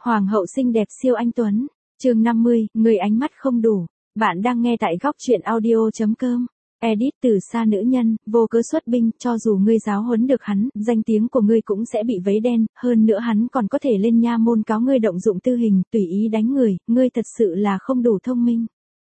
Hoàng hậu xinh đẹp siêu anh tuấn. Chương 50, người ánh mắt không đủ. Bạn đang nghe tại góc truyện audio.com. Edit từ xa nữ nhân, vô cớ xuất binh, cho dù ngươi giáo huấn được hắn, danh tiếng của ngươi cũng sẽ bị vấy đen, hơn nữa hắn còn có thể lên nha môn cáo ngươi động dụng tư hình, tùy ý đánh người, ngươi thật sự là không đủ thông minh.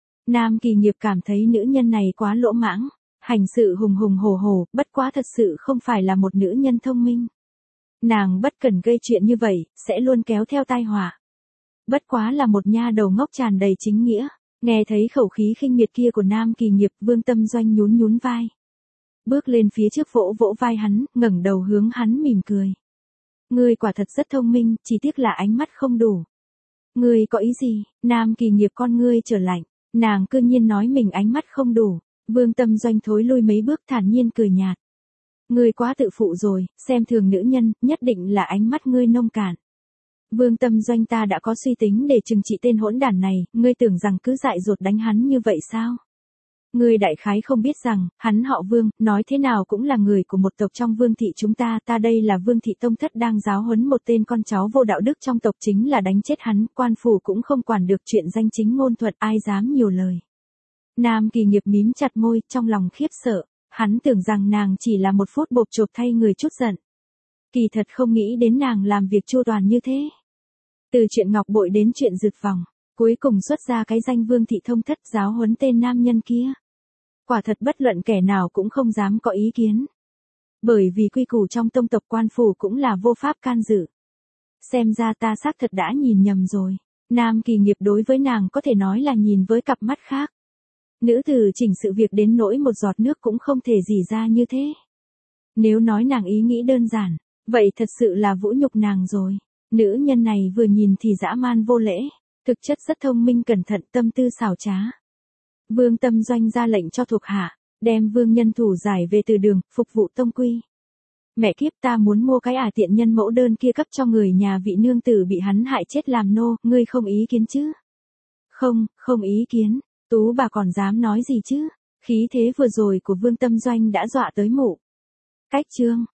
Nam Kỳ Nghiệp cảm thấy nữ nhân này quá lỗ mãng, hành sự hùng hùng hổ hổ, bất quá thật sự không phải là một nữ nhân thông minh. Nàng bất cần gây chuyện như vậy, sẽ luôn kéo theo tai họa. Bất quá là một nha đầu ngốc tràn đầy chính nghĩa. Nghe thấy khẩu khí khinh miệt kia của Nam Kỳ Nghiệp, Vương Tâm Doanh nhún nhún vai. Bước lên phía trước vỗ vỗ vai hắn, ngẩng đầu hướng hắn mỉm cười. Ngươi quả thật rất thông minh, chỉ tiếc là ánh mắt không đủ. Ngươi có ý gì? Nam Kỳ Nghiệp con ngươi trở lạnh. Nàng cư nhiên nói mình ánh mắt không đủ. Vương Tâm Doanh thối lui mấy bước thản nhiên cười nhạt. Ngươi quá tự phụ rồi, xem thường nữ nhân, nhất định là ánh mắt ngươi nông cạn. Vương Tâm Doanh, ta đã có suy tính để trừng trị tên hỗn đản này, ngươi tưởng rằng cứ dại dột đánh hắn như vậy sao? Ngươi đại khái không biết rằng, hắn họ Vương, nói thế nào cũng là người của một tộc trong Vương thị chúng ta, ta đây là Vương thị tông thất đang giáo huấn một tên con cháu vô đạo đức trong tộc, chính là đánh chết hắn, quan phủ cũng không quản được chuyện danh chính ngôn thuận, ai dám nhiều lời. Nam Kỳ Nghiệp mím chặt môi, trong lòng khiếp sợ, hắn tưởng rằng nàng chỉ là một phút bộp chộp thay người chút giận. Kỳ thật không nghĩ đến nàng làm việc chu toàn như thế. Từ chuyện ngọc bội đến chuyện dược vòng, cuối cùng xuất ra cái danh Vương thị thông thất giáo huấn tên nam nhân kia. Quả thật bất luận kẻ nào cũng không dám có ý kiến. Bởi vì quy củ trong tông tộc, quan phủ cũng là vô pháp can dự. Xem ra ta xác thật đã nhìn nhầm rồi. Nam Kỳ Nghiệp đối với nàng có thể nói là nhìn với cặp mắt khác. Nữ tử chỉnh sự việc đến nỗi một giọt nước cũng không thể rỉ ra như thế. Nếu nói nàng ý nghĩ đơn giản, vậy thật sự là vũ nhục nàng rồi. Nữ nhân này vừa nhìn thì dã man vô lễ, thực chất rất thông minh cẩn thận, tâm tư xảo trá. Vương Tâm Doanh ra lệnh cho thuộc hạ, đem Vương Nhân Thủ giải về từ đường, phục vụ tông quy. Mẹ kiếp, ta muốn mua cái tiện nhân mẫu đơn kia cấp cho người nhà vị nương tử bị hắn hại chết làm nô, ngươi không ý kiến chứ? Không ý kiến, tú bà còn dám nói gì chứ? Khí thế vừa rồi của Vương Tâm Doanh đã dọa tới mụ. Cách chương.